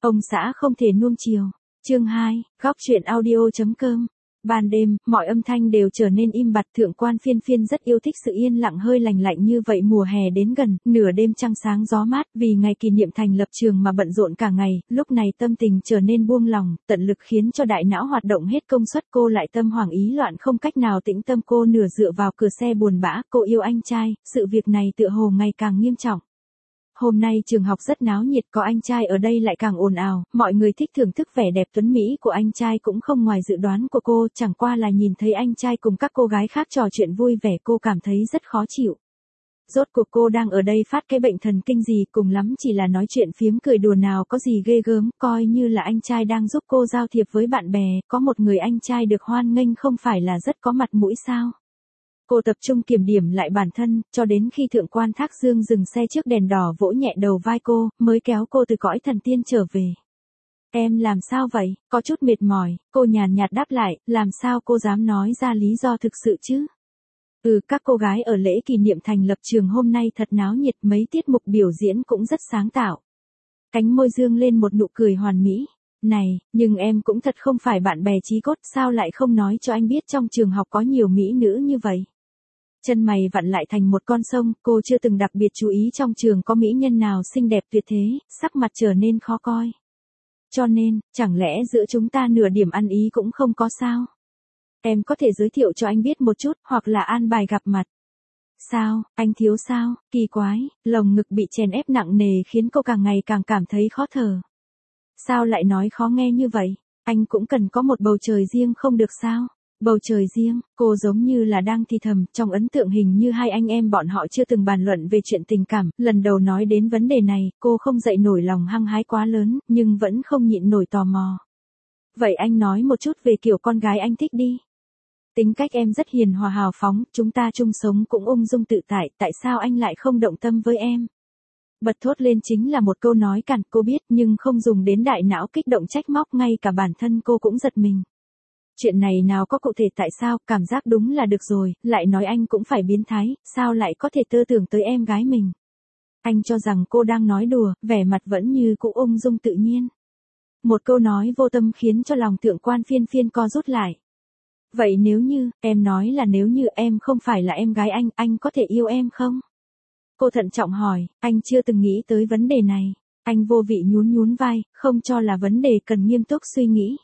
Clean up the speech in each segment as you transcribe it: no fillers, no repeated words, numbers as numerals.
Ông xã không thể nuông chiều. Chương 2, góc truyện audio.com. Ban đêm, mọi âm thanh đều trở nên im bặt. Thượng quan Phiên Phiên rất yêu thích sự yên lặng hơi lành lạnh như vậy. Mùa hè đến gần, nửa đêm trăng sáng gió mát, vì ngày kỷ niệm thành lập trường mà bận rộn cả ngày, lúc này tâm tình trở nên buông lỏng, tận lực khiến cho đại não hoạt động hết công suất. Cô lại tâm hoảng ý loạn không cách nào tĩnh tâm. Cô nửa dựa vào cửa xe buồn bã. Cô yêu anh trai, sự việc này tựa hồ ngày càng nghiêm trọng. Hôm nay trường học rất náo nhiệt, có anh trai ở đây lại càng ồn ào, mọi người thích thưởng thức vẻ đẹp tuấn mỹ của anh trai cũng không ngoài dự đoán của cô, chẳng qua là nhìn thấy anh trai cùng các cô gái khác trò chuyện vui vẻ cô cảm thấy rất khó chịu. Rốt cuộc cô đang ở đây phát cái bệnh thần kinh gì, cùng lắm chỉ là nói chuyện phiếm cười đùa nào có gì ghê gớm, coi như là anh trai đang giúp cô giao thiệp với bạn bè, có một người anh trai được hoan nghênh không phải là rất có mặt mũi sao. Cô tập trung kiểm điểm lại bản thân, cho đến khi Thượng quan Thác Dương dừng xe trước đèn đỏ vỗ nhẹ đầu vai cô, mới kéo cô từ cõi thần tiên trở về. Em làm sao vậy? Có chút mệt mỏi, cô nhàn nhạt đáp lại, làm sao cô dám nói ra lý do thực sự chứ? Các cô gái ở lễ kỷ niệm thành lập trường hôm nay thật náo nhiệt, mấy tiết mục biểu diễn cũng rất sáng tạo. Cánh môi dương lên một nụ cười hoàn mỹ. Này, nhưng em cũng thật không phải bạn bè chí cốt, sao lại không nói cho anh biết trong trường học có nhiều mỹ nữ như vậy? Chân mày vặn lại thành một con sông, cô chưa từng đặc biệt chú ý trong trường có mỹ nhân nào xinh đẹp tuyệt thế, sắc mặt trở nên khó coi. Cho nên, chẳng lẽ giữa chúng ta nửa điểm ăn ý cũng không có sao? Em có thể giới thiệu cho anh biết một chút, hoặc là an bài gặp mặt. Sao, anh thiếu sao? Kỳ quái, lồng ngực bị chèn ép nặng nề khiến cô càng ngày càng cảm thấy khó thở. Sao lại nói khó nghe như vậy? Anh cũng cần có một bầu trời riêng không được sao? Bầu trời riêng, cô giống như là đang thì thầm, trong ấn tượng hình như hai anh em bọn họ chưa từng bàn luận về chuyện tình cảm, lần đầu nói đến vấn đề này, cô không dậy nổi lòng hăng hái quá lớn, nhưng vẫn không nhịn nổi tò mò. Vậy anh nói một chút về kiểu con gái anh thích đi. Tính cách em rất hiền hòa hào phóng, chúng ta chung sống cũng ung dung tự tại, tại sao anh lại không động tâm với em? Bật thốt lên chính là một câu nói cằn, cô biết, nhưng không dùng đến đại não kích động trách móc, ngay cả bản thân cô cũng giật mình. Chuyện này nào có cụ thể tại sao, cảm giác đúng là được rồi, lại nói anh cũng phải biến thái, sao lại có thể tơ tưởng tới em gái mình. Anh cho rằng cô đang nói đùa, vẻ mặt vẫn như cũ ung dung tự nhiên. Một câu nói vô tâm khiến cho lòng Thượng quan Phiên Phiên co rút lại. Vậy nếu như, em nói là nếu như em không phải là em gái anh có thể yêu em không? Cô thận trọng hỏi, anh chưa từng nghĩ tới vấn đề này. Anh vô vị nhún nhún vai, không cho là vấn đề cần nghiêm túc suy nghĩ.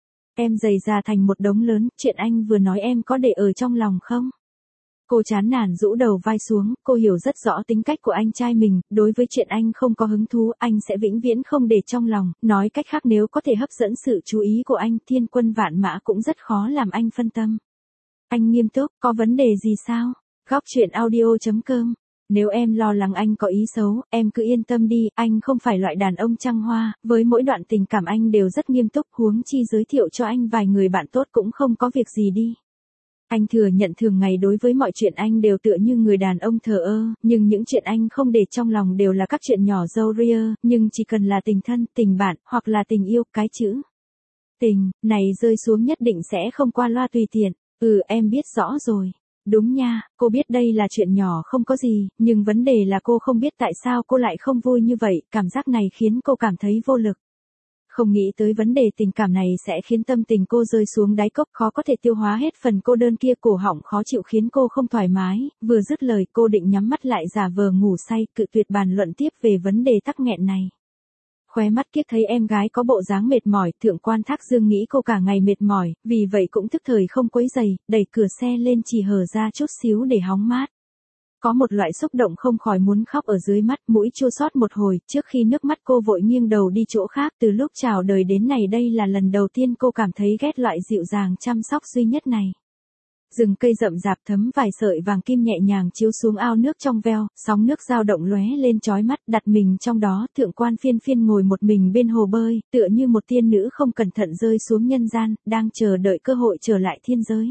Em dày ra thành một đống lớn, chuyện anh vừa nói em có để ở trong lòng không? Cô chán nản rũ đầu vai xuống, cô hiểu rất rõ tính cách của anh trai mình, đối với chuyện anh không có hứng thú, anh sẽ vĩnh viễn không để trong lòng, nói cách khác nếu có thể hấp dẫn sự chú ý của anh, thiên quân vạn mã cũng rất khó làm anh phân tâm. Anh nghiêm túc, có vấn đề gì sao? Góc truyện audio.com. Nếu em lo lắng anh có ý xấu, em cứ yên tâm đi, anh không phải loại đàn ông trăng hoa, với mỗi đoạn tình cảm anh đều rất nghiêm túc, huống chi giới thiệu cho anh vài người bạn tốt cũng không có việc gì đi. Anh thừa nhận thường ngày đối với mọi chuyện anh đều tựa như người đàn ông thờ ơ, nhưng những chuyện anh không để trong lòng đều là các chuyện nhỏ râu ria, nhưng chỉ cần là tình thân, tình bạn, hoặc là tình yêu, cái chữ tình này rơi xuống nhất định sẽ không qua loa tùy tiện. Em biết rõ rồi. Đúng nha, cô biết đây là chuyện nhỏ không có gì, nhưng vấn đề là cô không biết tại sao cô lại không vui như vậy, cảm giác này khiến cô cảm thấy vô lực. Không nghĩ tới vấn đề tình cảm này sẽ khiến tâm tình cô rơi xuống đáy cốc, khó có thể tiêu hóa hết phần cô đơn kia, cổ họng khó chịu khiến cô không thoải mái, vừa dứt lời cô định nhắm mắt lại giả vờ ngủ say, cự tuyệt bàn luận tiếp về vấn đề tắc nghẹn này. Khóe mắt kiếc thấy em gái có bộ dáng mệt mỏi, Thượng quan Thác Dương nghĩ cô cả ngày mệt mỏi, vì vậy cũng thức thời không quấy giày, đẩy cửa xe lên chỉ hở ra chút xíu để hóng mát. Có một loại xúc động không khỏi muốn khóc ở dưới mắt, mũi chua xót một hồi, trước khi nước mắt cô vội nghiêng đầu đi chỗ khác, từ lúc chào đời đến này đây là lần đầu tiên cô cảm thấy ghét loại dịu dàng chăm sóc duy nhất này. Rừng cây rậm rạp thấm vài sợi vàng kim nhẹ nhàng chiếu xuống ao nước trong veo, sóng nước dao động lóe lên chói mắt, đặt mình trong đó, Thượng quan Phiên Phiên ngồi một mình bên hồ bơi, tựa như một tiên nữ không cẩn thận rơi xuống nhân gian, đang chờ đợi cơ hội trở lại thiên giới.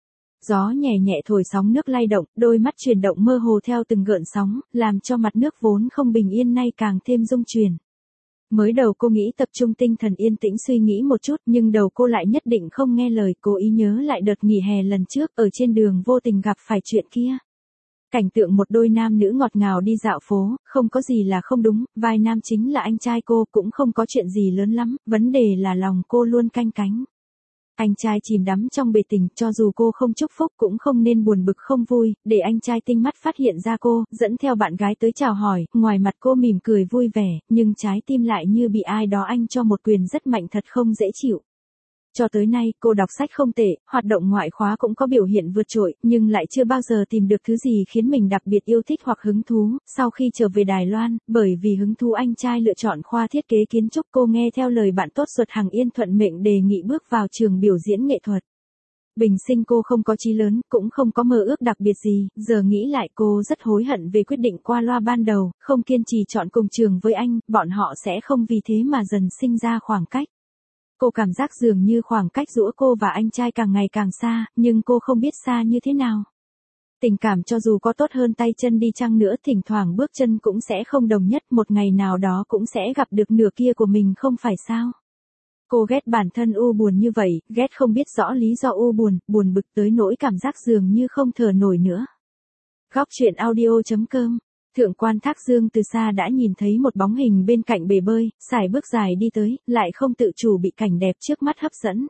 Gió nhẹ nhẹ thổi sóng nước lay động, đôi mắt chuyển động mơ hồ theo từng gợn sóng, làm cho mặt nước vốn không bình yên nay càng thêm rung chuyển. Mới đầu cô nghĩ tập trung tinh thần yên tĩnh suy nghĩ một chút, nhưng đầu cô lại nhất định không nghe lời, cố ý nhớ lại đợt nghỉ hè lần trước, ở trên đường vô tình gặp phải chuyện kia. Cảnh tượng một đôi nam nữ ngọt ngào đi dạo phố, không có gì là không đúng, vai nam chính là anh trai cô cũng không có chuyện gì lớn lắm, vấn đề là lòng cô luôn canh cánh. Anh trai chìm đắm trong bể tình, cho dù cô không chúc phúc cũng không nên buồn bực không vui, để anh trai tinh mắt phát hiện ra cô, dẫn theo bạn gái tới chào hỏi, ngoài mặt cô mỉm cười vui vẻ, nhưng trái tim lại như bị ai đó anh cho một quyền rất mạnh thật không dễ chịu. Cho tới nay, cô đọc sách không tệ, hoạt động ngoại khóa cũng có biểu hiện vượt trội, nhưng lại chưa bao giờ tìm được thứ gì khiến mình đặc biệt yêu thích hoặc hứng thú. Sau khi trở về Đài Loan, bởi vì hứng thú anh trai lựa chọn khoa thiết kế kiến trúc, cô nghe theo lời bạn tốt ruột Hằng Yên thuận mệnh đề nghị bước vào trường biểu diễn nghệ thuật. Bình sinh cô không có chí lớn, cũng không có mơ ước đặc biệt gì, giờ nghĩ lại cô rất hối hận về quyết định qua loa ban đầu, không kiên trì chọn cùng trường với anh, bọn họ sẽ không vì thế mà dần sinh ra khoảng cách. Cô cảm giác dường như khoảng cách giữa cô và anh trai càng ngày càng xa, nhưng cô không biết xa như thế nào. Tình cảm cho dù có tốt hơn tay chân đi chăng nữa, thỉnh thoảng bước chân cũng sẽ không đồng nhất, một ngày nào đó cũng sẽ gặp được nửa kia của mình không phải sao. Cô ghét bản thân u buồn như vậy, ghét không biết rõ lý do u buồn, buồn bực tới nỗi cảm giác dường như không thở nổi nữa. Góc truyện audio.com. Thượng quan Thác Dương từ xa đã nhìn thấy một bóng hình bên cạnh bể bơi, sải bước dài đi tới, lại không tự chủ bị cảnh đẹp trước mắt hấp dẫn.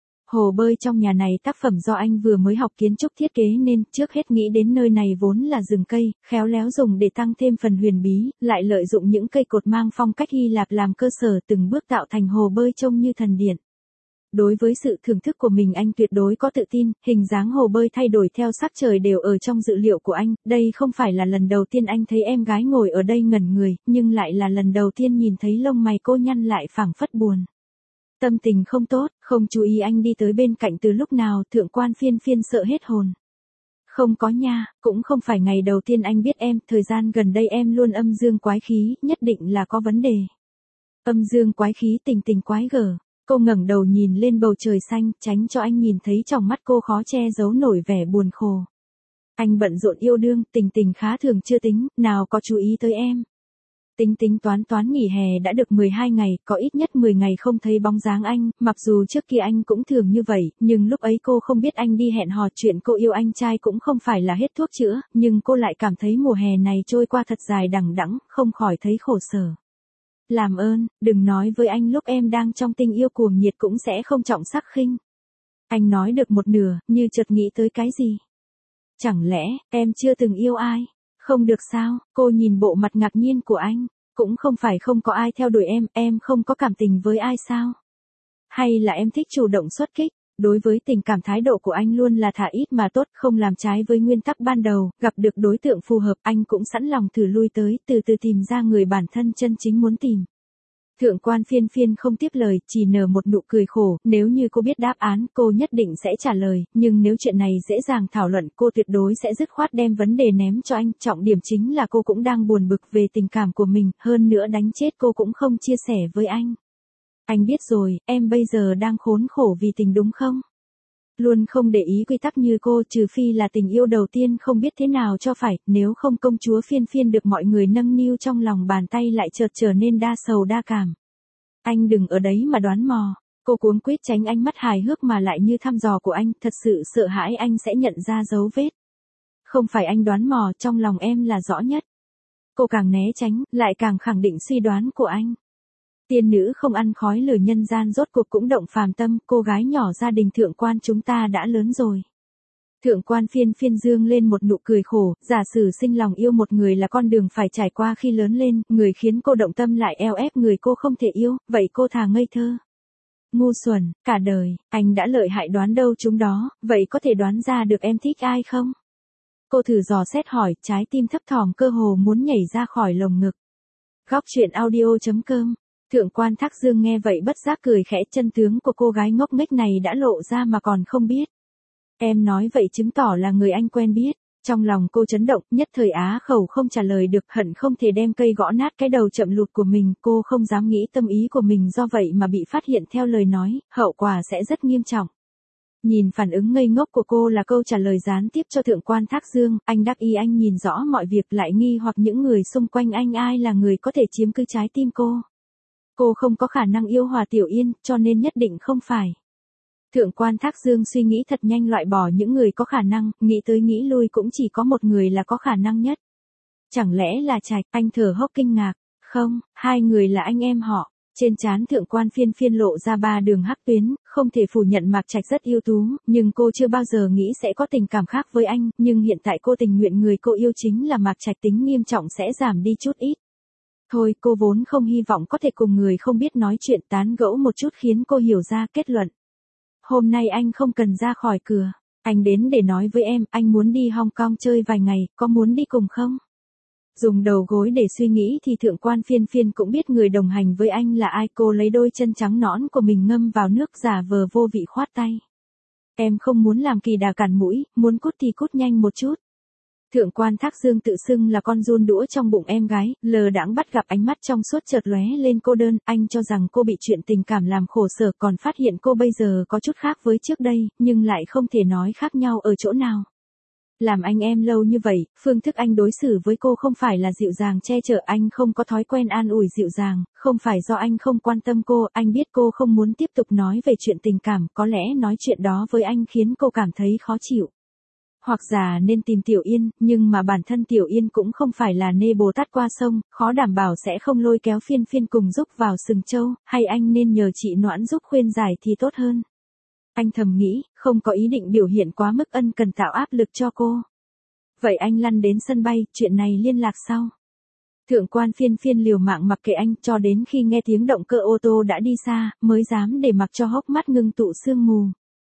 Hồ bơi trong nhà này tác phẩm do anh vừa mới học kiến trúc thiết kế nên trước hết nghĩ đến nơi này vốn là rừng cây, khéo léo dùng để tăng thêm phần huyền bí, lại lợi dụng những cây cột mang phong cách Hy Lạp làm cơ sở từng bước tạo thành hồ bơi trông như thần điện. Đối với sự thưởng thức của mình anh tuyệt đối có tự tin, hình dáng hồ bơi thay đổi theo sắc trời đều ở trong dự liệu của anh, đây không phải là lần đầu tiên anh thấy em gái ngồi ở đây ngẩn người, nhưng lại là lần đầu tiên nhìn thấy lông mày cô nhăn lại phảng phất buồn. Tâm tình không tốt, không chú ý anh đi tới bên cạnh từ lúc nào, thượng quan phiên phiên sợ hết hồn. Không có nha, cũng không phải ngày đầu tiên anh biết em, thời gian gần đây em luôn âm dương quái khí, nhất định là có vấn đề. Âm dương quái khí tình tình quái gở. Cô ngẩng đầu nhìn lên bầu trời xanh, tránh cho anh nhìn thấy trong mắt cô khó che giấu nổi vẻ buồn khổ. Anh bận rộn yêu đương, tình tình khá thường chưa tính, nào có chú ý tới em. Tính tính toán nghỉ hè đã được 12 ngày, có ít nhất 10 ngày không thấy bóng dáng anh, mặc dù trước kia anh cũng thường như vậy, nhưng lúc ấy cô không biết anh đi hẹn hò, chuyện cô yêu anh trai cũng không phải là hết thuốc chữa, nhưng cô lại cảm thấy mùa hè này trôi qua thật dài đằng đẵng, không khỏi thấy khổ sở. Làm ơn, đừng nói với anh lúc em đang trong tình yêu cuồng nhiệt cũng sẽ không trọng sắc khinh. Anh nói được một nửa, như chợt nghĩ tới cái gì. Chẳng lẽ, em chưa từng yêu ai? Không được sao, cô nhìn bộ mặt ngạc nhiên của anh. Cũng không phải không có ai theo đuổi em không có cảm tình với ai sao? Hay là em thích chủ động xuất kích? Đối với tình cảm thái độ của anh luôn là thả ít mà tốt, không làm trái với nguyên tắc ban đầu, gặp được đối tượng phù hợp anh cũng sẵn lòng thử lui tới, từ từ tìm ra người bản thân chân chính muốn tìm. Thượng quan phiên phiên không tiếp lời, chỉ nở một nụ cười khổ, nếu như cô biết đáp án, cô nhất định sẽ trả lời, nhưng nếu chuyện này dễ dàng thảo luận, cô tuyệt đối sẽ dứt khoát đem vấn đề ném cho anh, trọng điểm chính là cô cũng đang buồn bực về tình cảm của mình, hơn nữa đánh chết cô cũng không chia sẻ với anh. Anh biết rồi, em bây giờ đang khốn khổ vì tình đúng không? Luôn không để ý quy tắc như cô, trừ phi là tình yêu đầu tiên không biết thế nào cho phải, nếu không công chúa phiên phiên được mọi người nâng niu trong lòng bàn tay lại chợt trở nên đa sầu đa cảm. Anh đừng ở đấy mà đoán mò. Cô cuống quýt tránh ánh mắt hài hước mà lại như thăm dò của anh, thật sự sợ hãi anh sẽ nhận ra dấu vết. Không phải anh đoán mò, trong lòng em là rõ nhất. Cô càng né tránh, lại càng khẳng định suy đoán của anh. Tiên nữ không ăn khói lửa nhân gian rốt cuộc cũng động phàm tâm, cô gái nhỏ gia đình thượng quan chúng ta đã lớn rồi. Thượng quan phiên phiên dương lên một nụ cười khổ, giả sử sinh lòng yêu một người là con đường phải trải qua khi lớn lên, người khiến cô động tâm lại eo ép người cô không thể yêu, vậy cô thà ngây thơ. Ngu xuẩn, cả đời, anh đã lợi hại đoán đâu chúng đó, vậy có thể đoán ra được em thích ai không? Cô thử dò xét hỏi, trái tim thấp thỏm cơ hồ muốn nhảy ra khỏi lồng ngực. Góc truyện audio.com. Thượng quan Thác Dương nghe vậy bất giác cười khẽ, chân tướng của cô gái ngốc nghếch này đã lộ ra mà còn không biết. Em nói vậy chứng tỏ là người anh quen biết. Trong lòng cô chấn động, nhất thời á khẩu không trả lời được, hận không thể đem cây gõ nát cái đầu chậm lụt của mình, cô không dám nghĩ tâm ý của mình do vậy mà bị phát hiện theo lời nói, hậu quả sẽ rất nghiêm trọng. Nhìn phản ứng ngây ngốc của cô là câu trả lời gián tiếp cho thượng quan Thác Dương, anh đắc ý anh nhìn rõ mọi việc lại nghi hoặc những người xung quanh anh ai là người có thể chiếm cứ trái tim cô. Cô không có khả năng yêu Hòa Tiểu Yên, cho nên nhất định không phải. Thượng quan Thác Dương suy nghĩ thật nhanh loại bỏ những người có khả năng, nghĩ tới nghĩ lui cũng chỉ có một người là có khả năng nhất. Chẳng lẽ là Trạch? Anh thở hốc kinh ngạc. Không, hai người là anh em họ. Trên trán thượng quan phiên phiên lộ ra 3 đường hắc tuyến, không thể phủ nhận Mạc Trạch rất ưu tú, nhưng cô chưa bao giờ nghĩ sẽ có tình cảm khác với anh, nhưng hiện tại cô tình nguyện người cô yêu chính là Mạc Trạch, tính nghiêm trọng sẽ giảm đi chút ít. Thôi, cô vốn không hy vọng có thể cùng người không biết nói chuyện tán gẫu một chút khiến cô hiểu ra kết luận. Hôm nay anh không cần ra khỏi cửa, anh đến để nói với em, anh muốn đi Hong Kong chơi vài ngày, có muốn đi cùng không? Dùng đầu gối để suy nghĩ thì thượng quan phiên phiên cũng biết người đồng hành với anh là ai, cô lấy đôi chân trắng nõn của mình ngâm vào nước giả vờ vô vị khoát tay. Em không muốn làm kỳ đà cản mũi, muốn cút thì cút nhanh một chút. Thượng quan Thác Dương tự xưng là con giun đũa trong bụng em gái, lờ đãng bắt gặp ánh mắt trong suốt chợt lóe lên cô đơn, anh cho rằng cô bị chuyện tình cảm làm khổ sở, còn phát hiện cô bây giờ có chút khác với trước đây, nhưng lại không thể nói khác nhau ở chỗ nào. Làm anh em lâu như vậy, phương thức anh đối xử với cô không phải là dịu dàng che chở, anh không có thói quen an ủi dịu dàng, không phải do anh không quan tâm cô, anh biết cô không muốn tiếp tục nói về chuyện tình cảm, có lẽ nói chuyện đó với anh khiến cô cảm thấy khó chịu. Hoặc giả nên tìm Tiểu Yên, nhưng mà bản thân Tiểu Yên cũng không phải là nê Bồ Tát qua sông, khó đảm bảo sẽ không lôi kéo phiên phiên cùng giúp vào sừng châu, hay anh nên nhờ chị Noãn giúp khuyên giải thì tốt hơn. Anh thầm nghĩ, không có ý định biểu hiện quá mức ân cần tạo áp lực cho cô. Vậy anh lăn đến sân bay, chuyện này liên lạc sau. Thượng quan phiên phiên liều mạng mặc kệ anh cho đến khi nghe tiếng động cơ ô tô đã đi xa, mới dám để mặc cho hốc mắt ngưng tụ sương mù.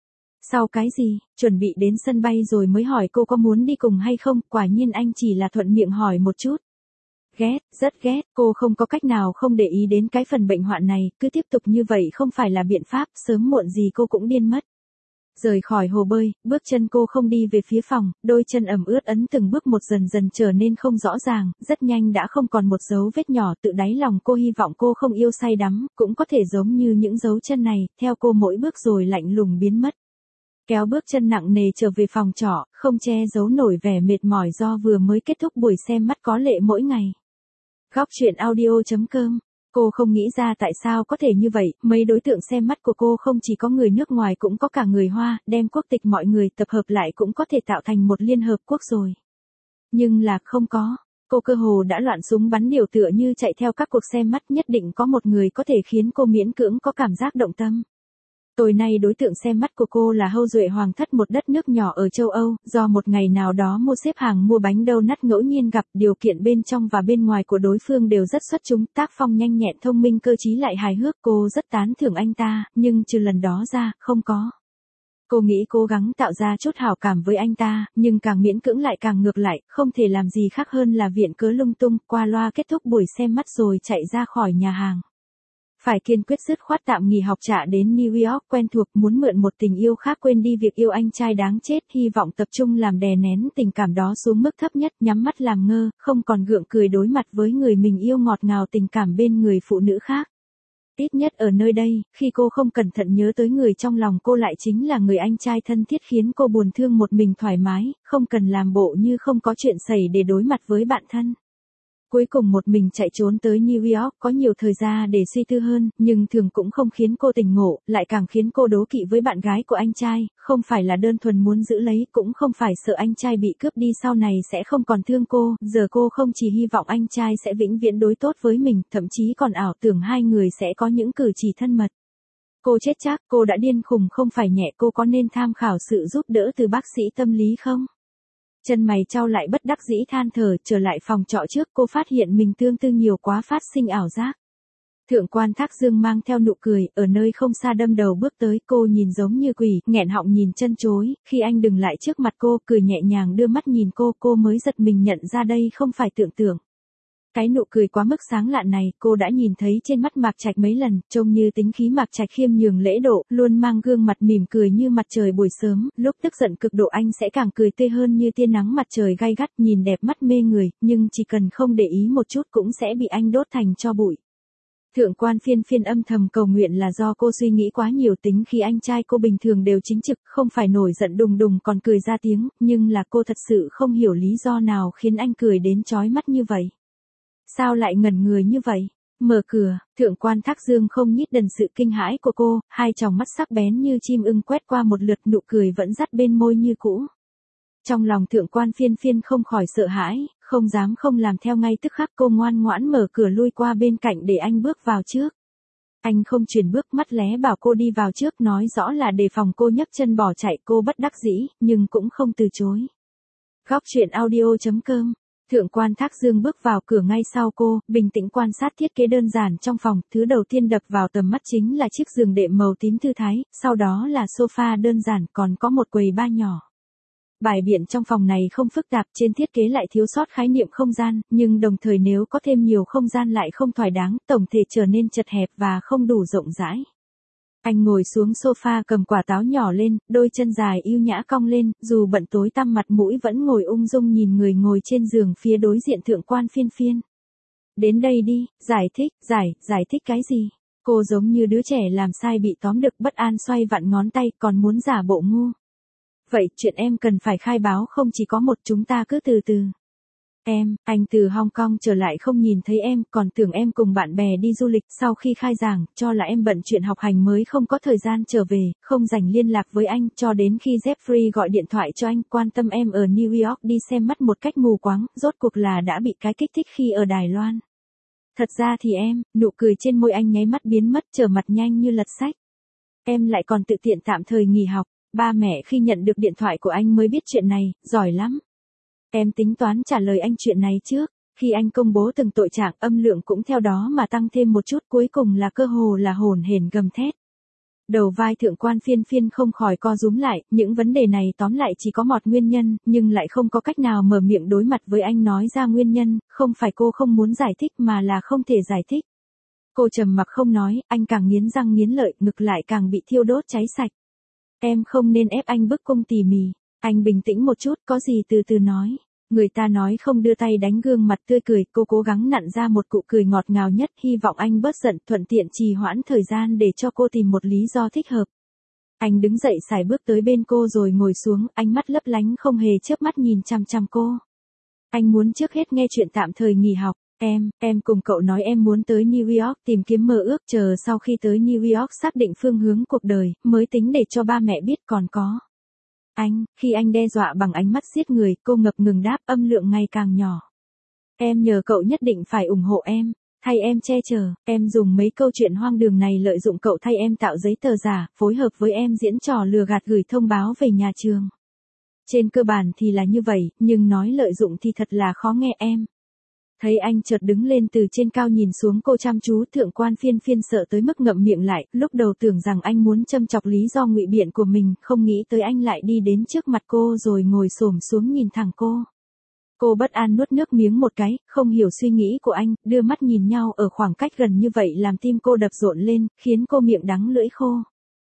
Sau cái gì, chuẩn bị đến sân bay rồi mới hỏi cô có muốn đi cùng hay không, quả nhiên anh chỉ là thuận miệng hỏi một chút. Ghét, rất ghét, cô không có cách nào không để ý đến cái phần bệnh hoạn này, cứ tiếp tục như vậy không phải là biện pháp, sớm muộn gì cô cũng điên mất. Rời khỏi hồ bơi, bước chân cô không đi về phía phòng, đôi chân ẩm ướt ấn từng bước một dần dần trở nên không rõ ràng, rất nhanh đã không còn một dấu vết nhỏ, tự đáy lòng cô hy vọng cô không yêu say đắm, cũng có thể giống như những dấu chân này, theo cô mỗi bước rồi lạnh lùng biến mất. Kéo bước chân nặng nề trở về phòng trọ, không che giấu nổi vẻ mệt mỏi do vừa mới kết thúc buổi xem mắt có lệ mỗi ngày. Góc truyện audio.com. Cô không nghĩ ra tại sao có thể như vậy, mấy đối tượng xem mắt của cô không chỉ có người nước ngoài cũng có cả người Hoa, đem quốc tịch mọi người tập hợp lại cũng có thể tạo thành một liên hợp quốc rồi. Nhưng là không có. Cô cơ hồ đã loạn súng bắn điều tựa như chạy theo các cuộc xem mắt, nhất định có một người có thể khiến cô miễn cưỡng có cảm giác động tâm. Tối nay đối tượng xem mắt của cô là hậu duệ hoàng thất một đất nước nhỏ ở châu Âu, do một ngày nào đó mua xếp hàng mua bánh donut ngẫu nhiên gặp, điều kiện bên trong và bên ngoài của đối phương đều rất xuất chúng, tác phong nhanh nhẹn thông minh cơ trí lại hài hước, cô rất tán thưởng anh ta, nhưng trừ lần đó ra, không có. Cô nghĩ cố gắng tạo ra chút hảo cảm với anh ta, nhưng càng miễn cưỡng lại càng ngược lại, không thể làm gì khác hơn là viện cớ lung tung, qua loa kết thúc buổi xem mắt rồi chạy ra khỏi nhà hàng. Phải kiên quyết dứt khoát tạm nghỉ học trả đến New York quen thuộc, muốn mượn một tình yêu khác quên đi việc yêu anh trai đáng chết, hy vọng tập trung làm đè nén tình cảm đó xuống mức thấp nhất, nhắm mắt làm ngơ, không còn gượng cười đối mặt với người mình yêu ngọt ngào tình cảm bên người phụ nữ khác. Ít nhất ở nơi đây, khi cô không cẩn thận nhớ tới người trong lòng cô lại chính là người anh trai thân thiết khiến cô buồn thương một mình thoải mái, không cần làm bộ như không có chuyện xảy để đối mặt với bạn thân. Cuối cùng một mình chạy trốn tới New York, có nhiều thời gian để suy tư hơn, nhưng thường cũng không khiến cô tỉnh ngộ, lại càng khiến cô đố kỵ với bạn gái của anh trai, không phải là đơn thuần muốn giữ lấy, cũng không phải sợ anh trai bị cướp đi sau này sẽ không còn thương cô, giờ cô không chỉ hy vọng anh trai sẽ vĩnh viễn đối tốt với mình, thậm chí còn ảo tưởng hai người sẽ có những cử chỉ thân mật. Cô chết chắc, cô đã điên khùng không phải nhẹ, cô có nên tham khảo sự giúp đỡ từ bác sĩ tâm lý không? Chân mày chau lại bất đắc dĩ than thở, trở lại phòng trọ trước cô phát hiện mình tương tư nhiều quá phát sinh ảo giác. Thượng quan Thác Dương mang theo nụ cười, ở nơi không xa đâm đầu bước tới, cô nhìn giống như quỷ, nghẹn họng nhìn chân chối, khi anh dừng lại trước mặt cô, cười nhẹ nhàng đưa mắt nhìn cô mới giật mình nhận ra đây không phải tưởng tượng. Cái nụ cười quá mức sáng lạn này, cô đã nhìn thấy trên mắt Mạc Trạch mấy lần, trông như tính khí Mạc Trạch khiêm nhường lễ độ, luôn mang gương mặt mỉm cười như mặt trời buổi sớm, lúc tức giận cực độ anh sẽ càng cười tươi hơn như tia nắng mặt trời gay gắt, nhìn đẹp mắt mê người, nhưng chỉ cần không để ý một chút cũng sẽ bị anh đốt thành tro bụi. Thượng quan phiên phiên âm thầm cầu nguyện là do cô suy nghĩ quá nhiều, tính khi anh trai cô bình thường đều chính trực, không phải nổi giận đùng đùng còn cười ra tiếng, nhưng là cô thật sự không hiểu lý do nào khiến anh cười đến chói mắt như vậy. Sao lại ngẩn người như vậy? Mở cửa, thượng quan Thác Dương không nhịn đần sự kinh hãi của cô, hai tròng mắt sắc bén như chim ưng quét qua một lượt, nụ cười vẫn dắt bên môi như cũ. Trong lòng thượng quan phiên phiên không khỏi sợ hãi, không dám không làm theo, ngay tức khắc cô ngoan ngoãn mở cửa lui qua bên cạnh để anh bước vào trước. Anh không chuyển bước, mắt lé bảo cô đi vào trước, nói rõ là đề phòng cô nhấc chân bỏ chạy. Cô bất đắc dĩ, nhưng cũng không từ chối. Góc truyện audio.com. Thượng quan Thác Dương bước vào cửa ngay sau cô, bình tĩnh quan sát thiết kế đơn giản trong phòng. Thứ đầu tiên đập vào tầm mắt chính là chiếc giường đệm màu tím thư thái, sau đó là sofa đơn giản, còn có một quầy bar nhỏ. Bài biện trong phòng này không phức tạp, trên thiết kế lại thiếu sót khái niệm không gian, nhưng đồng thời nếu có thêm nhiều không gian lại không thỏa đáng, tổng thể trở nên chật hẹp và không đủ rộng rãi. Anh ngồi xuống sofa cầm quả táo nhỏ lên, đôi chân dài yêu nhã cong lên, dù bận tối tăm mặt mũi vẫn ngồi ung dung nhìn người ngồi trên giường phía đối diện thượng quan phiên phiên. Đến đây đi, giải thích cái gì? Cô giống như đứa trẻ làm sai bị tóm được, bất an xoay vặn ngón tay, còn muốn giả bộ ngu. Vậy chuyện em cần phải khai báo không chỉ có một, chúng ta cứ từ từ. Anh từ Hong Kong trở lại không nhìn thấy em, còn tưởng em cùng bạn bè đi du lịch, sau khi khai giảng, cho là em bận chuyện học hành mới không có thời gian trở về, không dành liên lạc với anh, cho đến khi Jeffrey gọi điện thoại cho anh, quan tâm em ở New York đi xem mắt một cách mù quáng, rốt cuộc là đã bị cái kích thích khi ở Đài Loan. Thật ra thì nụ cười trên môi anh nháy mắt biến mất, trở mặt nhanh như lật sách. Em lại còn tự tiện tạm thời nghỉ học. Ba mẹ khi nhận được điện thoại của anh mới biết chuyện này, giỏi lắm. Em tính toán trả lời anh chuyện này trước, khi anh công bố từng tội trạng, âm lượng cũng theo đó mà tăng thêm một chút, cuối cùng là cơ hồ là hổn hển gầm thét. Đầu vai thượng quan phiên phiên không khỏi co rúm lại, những vấn đề này tóm lại chỉ có một nguyên nhân, nhưng lại không có cách nào mở miệng đối mặt với anh nói ra nguyên nhân, không phải cô không muốn giải thích mà là không thể giải thích. Cô trầm mặc không nói, anh càng nghiến răng nghiến lợi, ngực lại càng bị thiêu đốt cháy sạch. Em không nên ép anh bức cung tỉ mỉ. Anh bình tĩnh một chút, có gì từ từ nói. Người ta nói không đưa tay đánh gương mặt tươi cười, cô cố gắng nặn ra một nụ cười ngọt ngào nhất, hy vọng anh bớt giận, thuận tiện trì hoãn thời gian để cho cô tìm một lý do thích hợp. Anh đứng dậy sải bước tới bên cô rồi ngồi xuống, ánh mắt lấp lánh không hề chớp mắt nhìn chằm chằm cô. Anh muốn trước hết nghe chuyện tạm thời nghỉ học. Em cùng cậu nói em muốn tới New York tìm kiếm mơ ước, chờ sau khi tới New York xác định phương hướng cuộc đời, mới tính để cho ba mẹ biết. Còn có. Khi anh đe dọa bằng ánh mắt giết người, cô ngập ngừng đáp, âm lượng ngày càng nhỏ. Em nhờ cậu nhất định phải ủng hộ em, thay em che chở, em dùng mấy câu chuyện hoang đường này lợi dụng cậu thay em tạo giấy tờ giả, phối hợp với em diễn trò lừa gạt gửi thông báo về nhà trường. Trên cơ bản thì là như vậy, nhưng nói lợi dụng thì thật là khó nghe em. Thấy anh chợt đứng lên từ trên cao nhìn xuống cô chăm chú, thượng quan phiên phiên sợ tới mức ngậm miệng lại, lúc đầu tưởng rằng anh muốn châm chọc lý do ngụy biện của mình, không nghĩ tới anh lại đi đến trước mặt cô rồi ngồi xổm xuống nhìn thẳng cô. Cô bất an nuốt nước miếng một cái, không hiểu suy nghĩ của anh, đưa mắt nhìn nhau ở khoảng cách gần như vậy làm tim cô đập rộn lên, khiến cô miệng đắng lưỡi khô.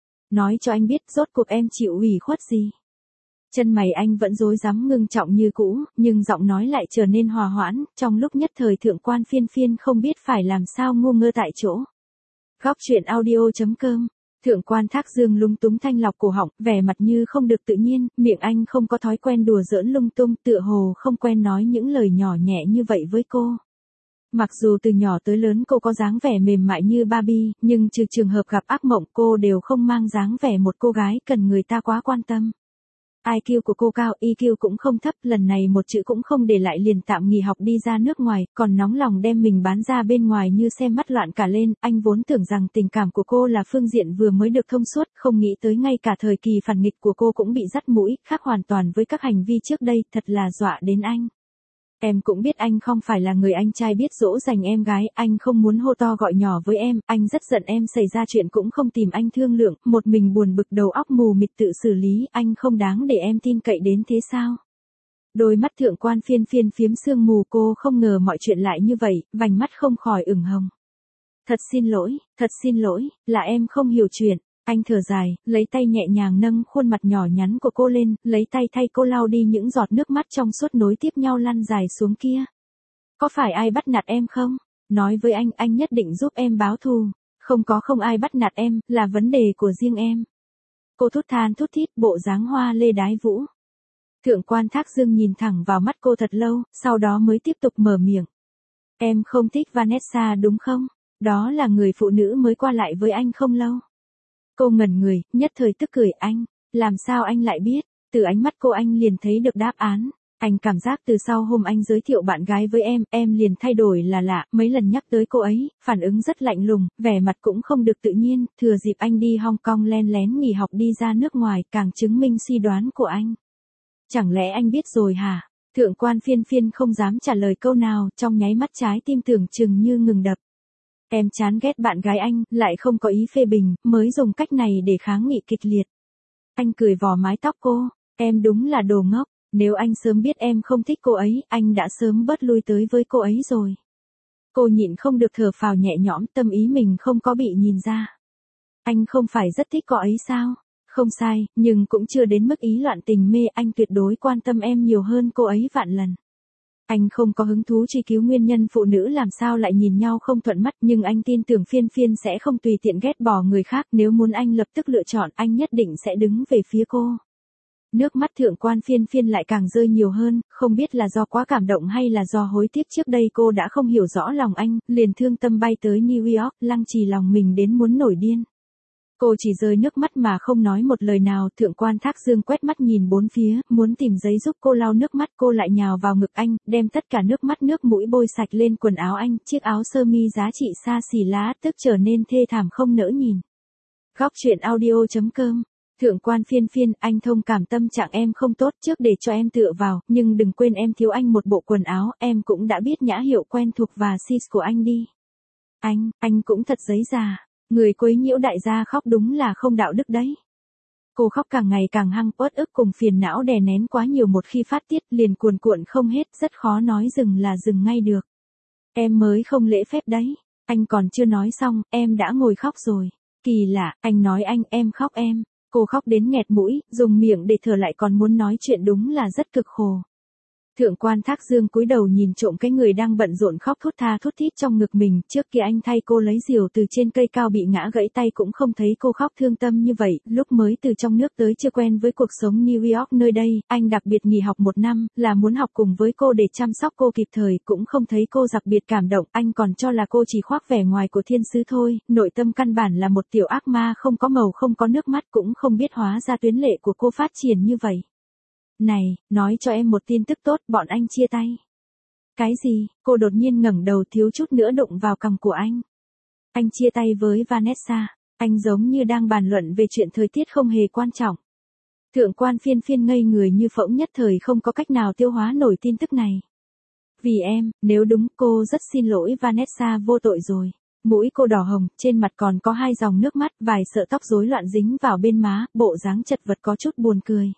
Nói cho anh biết rốt cuộc em chịu ủy khuất gì. Chân mày anh vẫn rối rắm ngưng trọng như cũ, nhưng giọng nói lại trở nên hòa hoãn, trong lúc nhất thời thượng quan phiên phiên không biết phải làm sao, ngu ngơ tại chỗ. Góc truyện audio.com. Thượng quan Thác Dương lúng túng thanh lọc cổ họng, vẻ mặt như không được tự nhiên, miệng anh không có thói quen đùa giỡn lung tung, tựa hồ không quen nói những lời nhỏ nhẹ như vậy với cô. Mặc dù từ nhỏ tới lớn cô có dáng vẻ mềm mại như Barbie, nhưng trừ trường hợp gặp ác mộng cô đều không mang dáng vẻ một cô gái cần người ta quá quan tâm. IQ của cô cao, EQ cũng không thấp, lần này một chữ cũng không để lại liền tạm nghỉ học đi ra nước ngoài, còn nóng lòng đem mình bán ra bên ngoài như xem mắt loạn cả lên. Anh vốn tưởng rằng tình cảm của cô là phương diện vừa mới được thông suốt, không nghĩ tới ngay cả thời kỳ phản nghịch của cô cũng bị dắt mũi, khác hoàn toàn với các hành vi trước đây, thật là dọa đến anh. Em cũng biết anh không phải là người anh trai biết dỗ dành em gái, anh không muốn hô to gọi nhỏ với em, anh rất giận em xảy ra chuyện cũng không tìm anh thương lượng, một mình buồn bực đầu óc mù mịt tự xử lý, anh không đáng để em tin cậy đến thế sao? Đôi mắt thượng quan phiên phiên phiếm sương mù, cô không ngờ mọi chuyện lại như vậy, vành mắt không khỏi ửng hồng. Thật xin lỗi, là em không hiểu chuyện. Anh thở dài, lấy tay nhẹ nhàng nâng khuôn mặt nhỏ nhắn của cô lên, lấy tay thay cô lau đi những giọt nước mắt trong suốt nối tiếp nhau lăn dài xuống kia. Có phải ai bắt nạt em không? Nói với anh nhất định giúp em báo thù. Không ai bắt nạt em, là vấn đề của riêng em. Cô thút than thút thít, bộ dáng hoa lê đái vũ. Thượng quan Thác Dương nhìn thẳng vào mắt cô thật lâu, sau đó mới tiếp tục mở miệng. Em không thích Vanessa đúng không? Đó là người phụ nữ mới qua lại với anh không lâu. Cô ngẩn người, nhất thời tức cười anh. Làm sao anh lại biết? Từ ánh mắt cô anh liền thấy được đáp án. Anh cảm giác từ sau hôm anh giới thiệu bạn gái với em liền thay đổi là lạ, mấy lần nhắc tới cô ấy, phản ứng rất lạnh lùng, vẻ mặt cũng không được tự nhiên, thừa dịp anh đi Hong Kong len lén nghỉ học đi ra nước ngoài, càng chứng minh suy đoán của anh. Chẳng lẽ anh biết rồi hả? Thượng quan Phiên Phiên không dám trả lời câu nào, trong nháy mắt trái tim tưởng chừng như ngừng đập. Em chán ghét bạn gái anh, lại không có ý phê bình, mới dùng cách này để kháng nghị kịch liệt. Anh cười vò mái tóc cô, em đúng là đồ ngốc. Nếu anh sớm biết em không thích cô ấy, anh đã sớm bớt lui tới với cô ấy rồi. Cô nhịn không được thở phào nhẹ nhõm, tâm ý mình không có bị nhìn ra. Anh không phải rất thích cô ấy sao? Không sai, nhưng cũng chưa đến mức ý loạn tình mê, anh tuyệt đối quan tâm em nhiều hơn cô ấy vạn lần. Anh không có hứng thú truy cứu nguyên nhân phụ nữ làm sao lại nhìn nhau không thuận mắt, nhưng anh tin tưởng Phiên Phiên sẽ không tùy tiện ghét bỏ người khác, nếu muốn anh lập tức lựa chọn, anh nhất định sẽ đứng về phía cô. Nước mắt thượng quan Phiên Phiên lại càng rơi nhiều hơn, không biết là do quá cảm động hay là do hối tiếc trước đây cô đã không hiểu rõ lòng anh, liền thương tâm bay tới New York, lăng trì lòng mình đến muốn nổi điên. Cô chỉ rơi nước mắt mà không nói một lời nào, thượng quan Thác Dương quét mắt nhìn bốn phía, muốn tìm giấy giúp cô lau nước mắt, cô lại nhào vào ngực anh, đem tất cả nước mắt nước mũi bôi sạch lên quần áo anh, chiếc áo sơ mi giá trị xa xỉ lá tức trở nên thê thảm không nỡ nhìn. Góc truyện audio.com. Thượng quan Phiên Phiên, anh thông cảm tâm trạng em không tốt, trước để cho em tựa vào, nhưng đừng quên em thiếu anh một bộ quần áo, em cũng đã biết nhã hiệu quen thuộc và size của anh đi. Anh cũng thật giấy già, người quấy nhiễu đại gia khóc đúng là không đạo đức đấy. Cô khóc càng ngày càng hăng, uất ức cùng phiền não đè nén quá nhiều, một khi phát tiết liền cuồn cuộn không hết, rất khó nói dừng là dừng ngay được. Em mới không lễ phép đấy, anh còn chưa nói xong, em đã ngồi khóc rồi. Kỳ lạ, anh nói em khóc em. Cô khóc đến nghẹt mũi, dùng miệng để thở lại còn muốn nói chuyện, đúng là rất cực khổ. Thượng quan Thác Dương cúi đầu nhìn trộm cái người đang bận rộn khóc thút tha thút thít trong ngực mình, trước kia anh thay cô lấy diều từ trên cây cao bị ngã gãy tay cũng không thấy cô khóc thương tâm như vậy, lúc mới từ trong nước tới chưa quen với cuộc sống New York nơi đây, anh đặc biệt nghỉ học 1 năm, là muốn học cùng với cô để chăm sóc cô kịp thời, cũng không thấy cô đặc biệt cảm động, anh còn cho là cô chỉ khoác vẻ ngoài của thiên sứ thôi, nội tâm căn bản là một tiểu ác ma không có màu không có nước mắt, cũng không biết hóa ra tuyến lệ của cô phát triển như vậy. Này, nói cho em một tin tức tốt, bọn anh chia tay. Cái gì? Cô đột nhiên ngẩng đầu thiếu chút nữa đụng vào cằm của anh. Anh chia tay với Vanessa. Anh giống như đang bàn luận về chuyện thời tiết không hề quan trọng. Thượng quan Phiên Phiên ngây người như phỗng, nhất thời không có cách nào tiêu hóa nổi tin tức này. Vì em, nếu đúng, cô rất xin lỗi Vanessa, vô tội rồi. Mũi cô đỏ hồng, trên mặt còn có 2 dòng nước mắt, vài sợi tóc rối loạn dính vào bên má, bộ dáng chật vật có chút buồn cười.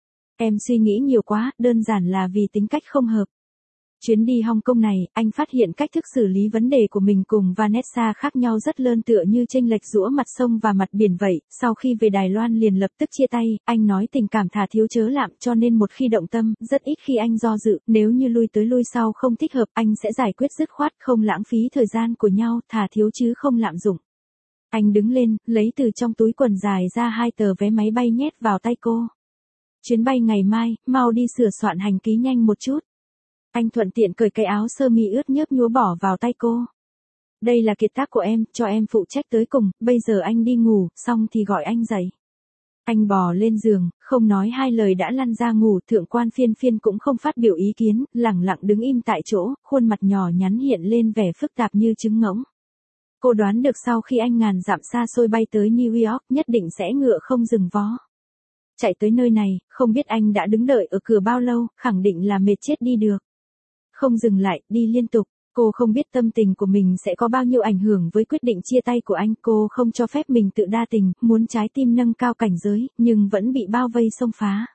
Em suy nghĩ nhiều quá, đơn giản là vì tính cách không hợp. Chuyến đi Hong Kong này, anh phát hiện cách thức xử lý vấn đề của mình cùng Vanessa khác nhau rất lớn, tựa như chênh lệch giữa mặt sông và mặt biển vậy. Sau khi về Đài Loan liền lập tức chia tay, anh nói tình cảm thà thiếu chớ lạm, cho nên một khi động tâm, rất ít khi anh do dự, nếu như lui tới lui sau không thích hợp, anh sẽ giải quyết dứt khoát, không lãng phí thời gian của nhau, thà thiếu chứ không lạm dụng. Anh đứng lên, lấy từ trong túi quần dài ra 2 tờ vé máy bay nhét vào tay cô. Chuyến bay ngày mai, mau đi sửa soạn hành ký nhanh một chút. Anh thuận tiện cởi cái áo sơ mi ướt nhớp nhúa bỏ vào tay cô. Đây là kiệt tác của em, cho em phụ trách tới cùng, bây giờ anh đi ngủ, xong thì gọi anh dậy. Anh bò lên giường, không nói 2 lời đã lăn ra ngủ, thượng quan Phiên Phiên cũng không phát biểu ý kiến, lẳng lặng đứng im tại chỗ, khuôn mặt nhỏ nhắn hiện lên vẻ phức tạp như trứng ngỗng. Cô đoán được sau khi anh ngàn dặm xa xôi bay tới New York, nhất định sẽ ngựa không dừng vó. Chạy tới nơi này, không biết anh đã đứng đợi ở cửa bao lâu, khẳng định là mệt chết đi được. Không dừng lại, đi liên tục. Cô không biết tâm tình của mình sẽ có bao nhiêu ảnh hưởng với quyết định chia tay của anh. Cô không cho phép mình tự đa tình, muốn trái tim nâng cao cảnh giới, nhưng vẫn bị bao vây xông phá.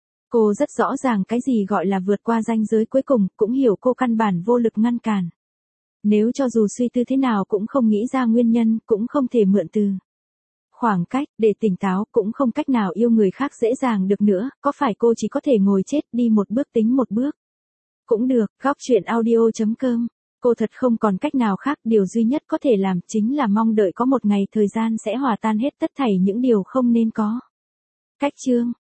Cô rất rõ ràng cái gì gọi là vượt qua ranh giới cuối cùng, cũng hiểu cô căn bản vô lực ngăn cản. Nếu cho dù suy tư thế nào cũng không nghĩ ra nguyên nhân, cũng không thể mượn từ khoảng cách, để tỉnh táo, cũng không cách nào yêu người khác dễ dàng được nữa, có phải cô chỉ có thể ngồi chết, đi một bước tính một bước? Cũng được, góc truyện audio.com. Cô thật không còn cách nào khác, điều duy nhất có thể làm chính là mong đợi có một ngày thời gian sẽ hòa tan hết tất thảy những điều không nên có. Cách chương